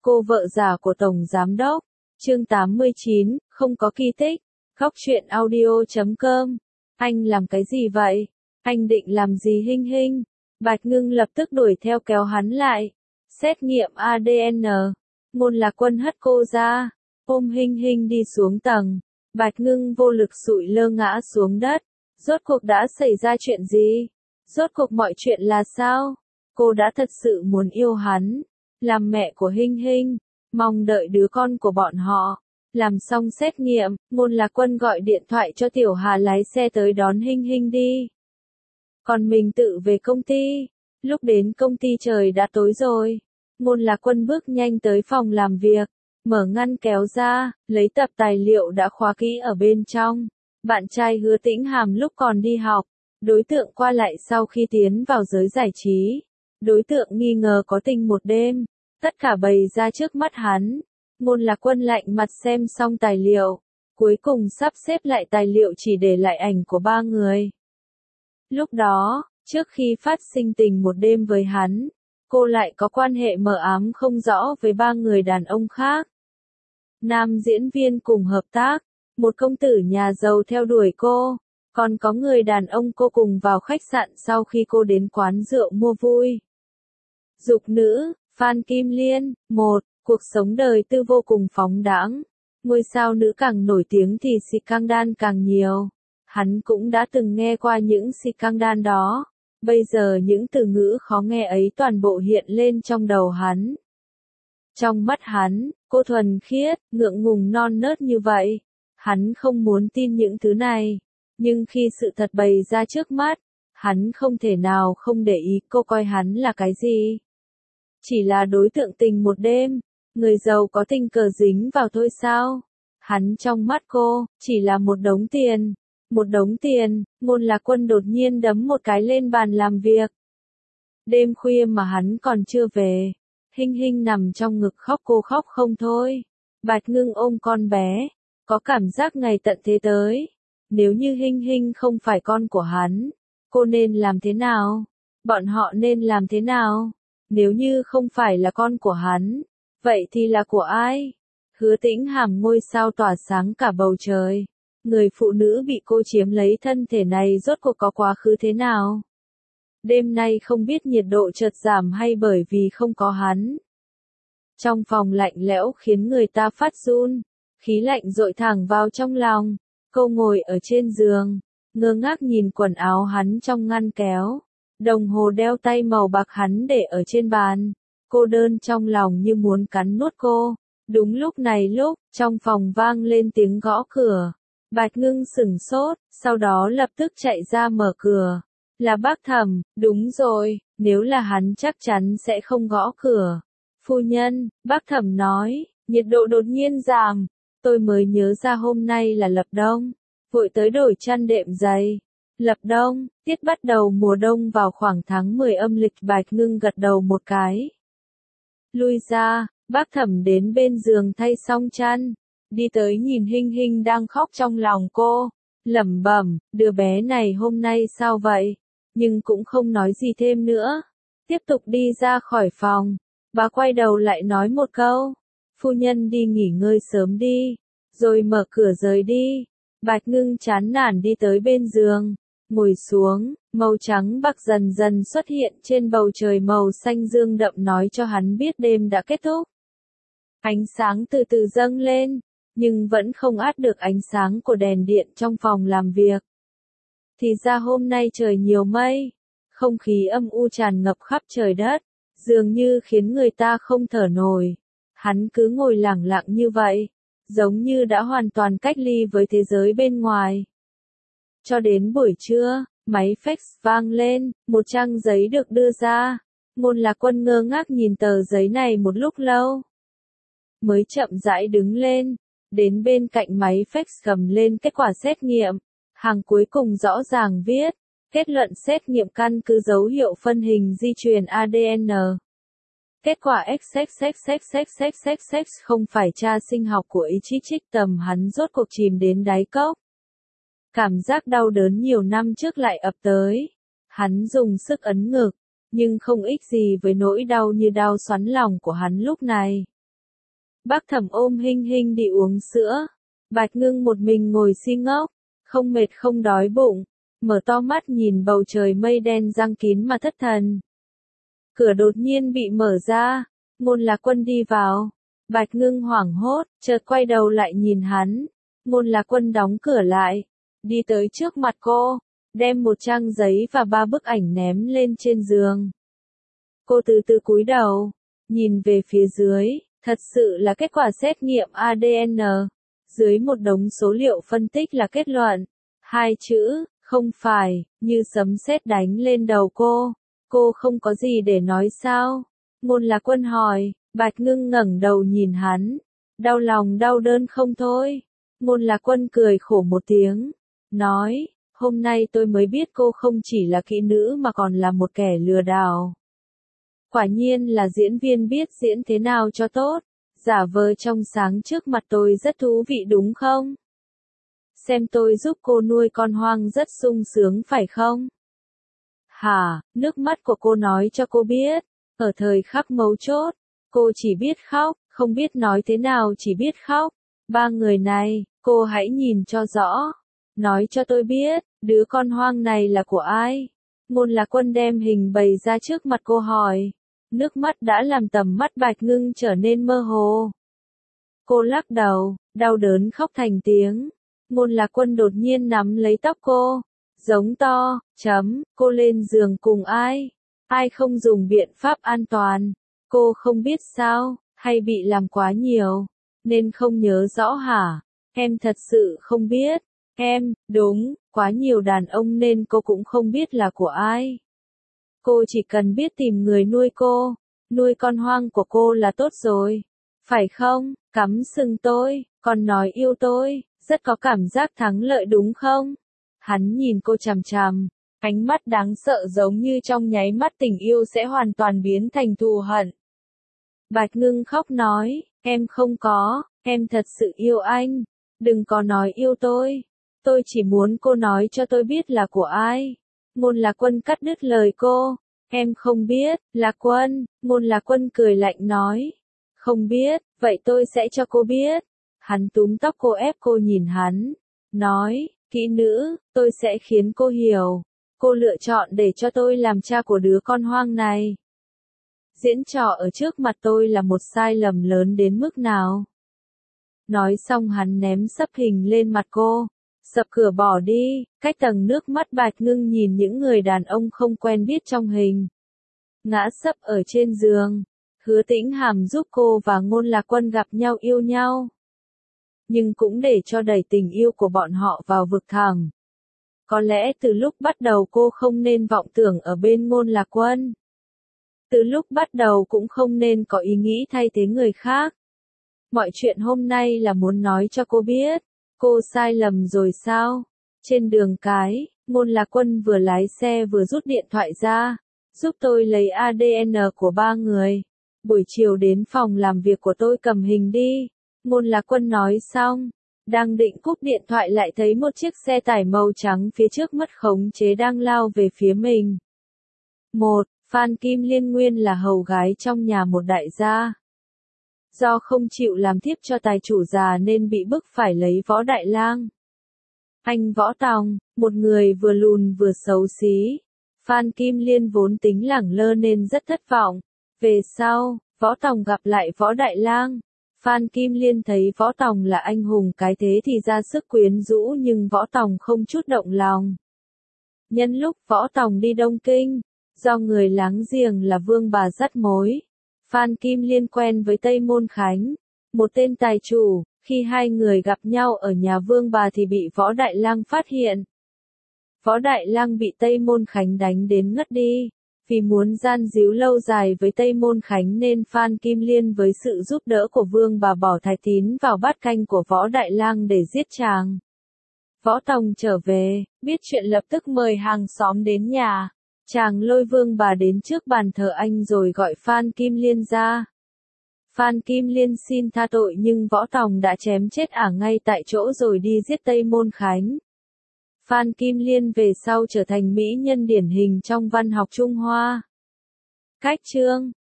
Cô vợ già của Tổng Giám Đốc. Chương 89, không có kỳ tích. Góc truyện audio.com. Anh làm cái gì vậy? Anh định làm gì Hinh Hinh? Bạch Ngưng lập tức đuổi theo kéo hắn lại. Xét nghiệm ADN. Ngôn Lạc Quân hất cô ra, ôm Hinh Hinh đi xuống tầng. Bạch Ngưng vô lực sụi lơ ngã xuống đất. Rốt cuộc đã xảy ra chuyện gì? Rốt cuộc mọi chuyện là sao? Cô đã thật sự muốn yêu hắn, làm mẹ của Hinh Hinh, mong đợi đứa con của bọn họ. Làm xong xét nghiệm, Ngôn Lạc Quân gọi điện thoại cho Tiểu Hà lái xe tới đón Hinh Hinh đi. Còn mình tự về công ty. Lúc đến công ty trời đã tối rồi. Ngôn Lạc Quân bước nhanh tới phòng làm việc, mở ngăn kéo ra, lấy tập tài liệu đã khóa kỹ ở bên trong. Bạn trai Hứa Tĩnh Hàm lúc còn đi học, đối tượng qua lại sau khi tiến vào giới giải trí. Đối tượng nghi ngờ có tình một đêm, tất cả bày ra trước mắt hắn. Ngôn Lạc Quân lạnh mặt xem xong tài liệu, cuối cùng sắp xếp lại tài liệu chỉ để lại ảnh của ba người. Lúc đó, trước khi phát sinh tình một đêm với hắn, cô lại có quan hệ mờ ám không rõ với ba người đàn ông khác. Nam diễn viên cùng hợp tác, một công tử nhà giàu theo đuổi cô, còn có người đàn ông cô cùng vào khách sạn sau khi cô đến quán rượu mua vui. Dục nữ, Phan Kim Liên. 1. Cuộc sống đời tư vô cùng phóng đãng. Ngôi sao nữ càng nổi tiếng thì scandal càng nhiều. Hắn cũng đã từng nghe qua những scandal đó. Bây giờ những từ ngữ khó nghe ấy toàn bộ hiện lên trong đầu hắn. Trong mắt hắn, cô thuần khiết, ngượng ngùng non nớt như vậy. Hắn không muốn tin những thứ này. Nhưng khi sự thật bày ra trước mắt, hắn không thể nào không để ý cô coi hắn là cái gì. Chỉ là đối tượng tình một đêm, người giàu có tình cờ dính vào thôi sao? Hắn trong mắt cô, chỉ là một đống tiền. Một đống tiền. Ngôn Lạc Quân đột nhiên đấm một cái lên bàn làm việc. Đêm khuya mà hắn còn chưa về. Hinh Hinh nằm trong ngực khóc, cô khóc không thôi. Bạch Ngưng ôm con bé, có cảm giác ngày tận thế tới. Nếu như Hinh Hinh không phải con của hắn, cô nên làm thế nào? Bọn họ nên làm thế nào? Nếu như không phải là con của hắn, vậy thì là của ai? Hứa Tĩnh Hàm ngôi sao tỏa sáng cả bầu trời. Người phụ nữ bị cô chiếm lấy thân thể này rốt cuộc có quá khứ thế nào? Đêm nay không biết nhiệt độ chợt giảm hay bởi vì không có hắn. Trong phòng lạnh lẽo khiến người ta phát run, khí lạnh dội thẳng vào trong lòng. Cô ngồi ở trên giường, ngơ ngác nhìn quần áo hắn trong ngăn kéo. Đồng hồ đeo tay màu bạc hắn để ở trên bàn. Cô đơn trong lòng như muốn cắn nuốt cô. Đúng lúc này trong phòng vang lên tiếng gõ cửa. Bạch Ngưng sửng sốt, sau đó lập tức chạy ra mở cửa. Là bác Thẩm. Đúng rồi, nếu là hắn chắc chắn sẽ không gõ cửa. Phu nhân, bác Thẩm nói, nhiệt độ đột nhiên giảm. Tôi mới nhớ ra hôm nay là lập đông. Vội tới đổi chăn đệm giày. Lập đông, tiết bắt đầu mùa đông vào khoảng tháng 10 âm lịch. Bạch Ngưng gật đầu một cái. Lui ra, bác Thẩm đến bên giường thay xong chăn. Đi tới nhìn Hinh Hinh đang khóc trong lòng cô. Lẩm bẩm, đứa bé này hôm nay sao vậy? Nhưng cũng không nói gì thêm nữa. Tiếp tục đi ra khỏi phòng. Bà quay đầu lại nói một câu. Phu nhân đi nghỉ ngơi sớm đi. Rồi mở cửa rời đi. Bạch Ngưng chán nản đi tới bên giường. Ngồi xuống, màu trắng bạc dần dần xuất hiện trên bầu trời màu xanh dương đậm nói cho hắn biết đêm đã kết thúc. Ánh sáng từ từ dâng lên, nhưng vẫn không át được ánh sáng của đèn điện trong phòng làm việc. Thì ra hôm nay trời nhiều mây, không khí âm u tràn ngập khắp trời đất, dường như khiến người ta không thở nổi. Hắn cứ ngồi lẳng lặng như vậy, giống như đã hoàn toàn cách ly với thế giới bên ngoài. Cho đến buổi trưa, máy fax vang lên, một trang giấy được đưa ra. Ngôn Lạc Quân ngơ ngác nhìn tờ giấy này một lúc lâu. Mới chậm rãi đứng lên, đến bên cạnh máy fax cầm lên kết quả xét nghiệm. Hàng cuối cùng rõ ràng viết, kết luận xét nghiệm căn cứ dấu hiệu phân hình di truyền ADN. Kết quả XXXXXXXX không phải cha sinh học của ý chí trích tầm hắn rốt cuộc chìm đến đáy cốc. Cảm giác đau đớn nhiều năm trước lại ập tới. Hắn dùng sức ấn ngực, nhưng không ích gì với nỗi đau như đau xoắn lòng của hắn lúc này. Bác Thẩm ôm Hinh Hinh đi uống sữa. Bạch Ngưng một mình ngồi si ngốc, không mệt không đói bụng, mở to mắt nhìn bầu trời mây đen giăng kín mà thất thần. Cửa đột nhiên bị mở ra, Ngôn Lạc Quân đi vào. Bạch Ngưng hoảng hốt, chợt quay đầu lại nhìn hắn. Ngôn Lạc Quân đóng cửa lại, đi tới trước mặt cô, đem một trang giấy và 3 bức ảnh ném lên trên giường. Cô từ từ cúi đầu, nhìn về phía dưới, thật sự là kết quả xét nghiệm ADN. Dưới một đống số liệu phân tích là kết luận. 2 chữ, không phải, như sấm sét đánh lên đầu cô. Cô không có gì để nói sao? Ngôn Lạc Quân hỏi. Bạch Ngưng ngẩng đầu nhìn hắn. Đau lòng đau đơn không thôi. Ngôn Lạc Quân cười khổ một tiếng. Nói, hôm nay tôi mới biết cô không chỉ là kỹ nữ mà còn là một kẻ lừa đảo. Quả nhiên là diễn viên biết diễn thế nào cho tốt. Giả vờ trong sáng trước mặt tôi rất thú vị đúng không? Xem tôi giúp cô nuôi con hoang rất sung sướng phải không? Hả, nước mắt của cô nói cho cô biết. Ở thời khắc mấu chốt, cô chỉ biết khóc, không biết nói thế nào chỉ biết khóc. 3 người này, cô hãy nhìn cho rõ. Nói cho tôi biết, đứa con hoang này là của ai? Ngôn Lạc Quân đem hình bày ra trước mặt cô hỏi. Nước mắt đã làm tầm mắt Bạch Ngưng trở nên mơ hồ. Cô lắc đầu, đau đớn khóc thành tiếng. Ngôn Lạc Quân đột nhiên nắm lấy tóc cô, giống to, cô lên giường cùng ai? Ai không dùng biện pháp an toàn? Cô không biết sao, hay bị làm quá nhiều, nên không nhớ rõ hả? Em thật sự không biết. Em, đúng, quá nhiều đàn ông nên cô cũng không biết là của ai. Cô chỉ cần biết tìm người nuôi cô, nuôi con hoang của cô là tốt rồi. Phải không? Cắm sừng tôi, còn nói yêu tôi, rất có cảm giác thắng lợi đúng không? Hắn nhìn cô chằm chằm, ánh mắt đáng sợ giống như trong nháy mắt tình yêu sẽ hoàn toàn biến thành thù hận. Bạch Ngưng khóc nói, em không có, em thật sự yêu anh. Đừng có nói yêu tôi chỉ muốn cô nói cho tôi biết là của ai. Ngôn Lạc Quân cắt đứt lời cô. Em không biết, Lạc Quân. Ngôn Lạc Quân cười lạnh nói. Không biết, vậy tôi sẽ cho cô biết. Hắn túm tóc cô ép cô nhìn hắn. Nói, kỹ nữ, tôi sẽ khiến cô hiểu. Cô lựa chọn để cho tôi làm cha của đứa con hoang này. Diễn trò ở trước mặt tôi là một sai lầm lớn đến mức nào? Nói xong hắn ném sấp hình lên mặt cô. Sập cửa bỏ đi, cách tầng nước mắt Bạch Ngưng nhìn những người đàn ông không quen biết trong hình. Ngã sấp ở trên giường. Hứa Tĩnh Hàm giúp cô và Ngôn Lạc Quân gặp nhau yêu nhau. Nhưng cũng để cho đẩy tình yêu của bọn họ vào vực thẳm. Có lẽ từ lúc bắt đầu cô không nên vọng tưởng ở bên Ngôn Lạc Quân. Từ lúc bắt đầu cũng không nên có ý nghĩ thay thế người khác. Mọi chuyện hôm nay là muốn nói cho cô biết. Cô sai lầm rồi sao? Trên đường cái, Ngôn Lạc Quân vừa lái xe vừa rút điện thoại ra. Giúp tôi lấy ADN của 3 người. Buổi chiều đến phòng làm việc của tôi cầm hình đi. Ngôn Lạc Quân nói xong. Đang định cúp điện thoại lại thấy một chiếc xe tải màu trắng phía trước mất khống chế đang lao về phía mình. Phan Kim Liên nguyên là hầu gái trong nhà một đại gia. Do không chịu làm thiếp cho tài chủ già nên bị bức phải lấy Võ Đại Lang. Anh Võ Tòng, một người vừa lùn vừa xấu xí. Phan Kim Liên vốn tính lẳng lơ nên rất thất vọng. Về sau, Võ Tòng gặp lại Võ Đại Lang. Phan Kim Liên thấy Võ Tòng là anh hùng cái thế thì ra sức quyến rũ nhưng Võ Tòng không chút động lòng. Nhân lúc Võ Tòng đi Đông Kinh, do người láng giềng là Vương Bà dắt mối, Phan Kim Liên quen với Tây Môn Khánh, một tên tài chủ. Khi hai người gặp nhau ở nhà Vương Bà thì bị Võ Đại Lang phát hiện. Võ Đại Lang bị Tây Môn Khánh đánh đến ngất đi. Vì muốn gian díu lâu dài với Tây Môn Khánh nên Phan Kim Liên với sự giúp đỡ của Vương Bà bỏ Thái Tín vào bát canh của Võ Đại Lang để giết chàng. Võ Tòng trở về, biết chuyện lập tức mời hàng xóm đến nhà. Chàng lôi Vương Bà đến trước bàn thờ anh rồi gọi Phan Kim Liên ra. Phan Kim Liên xin tha tội nhưng Võ Tòng đã chém chết ả ngay tại chỗ rồi đi giết Tây Môn Khánh. Phan Kim Liên về sau trở thành mỹ nhân điển hình trong văn học Trung Hoa. Cách chương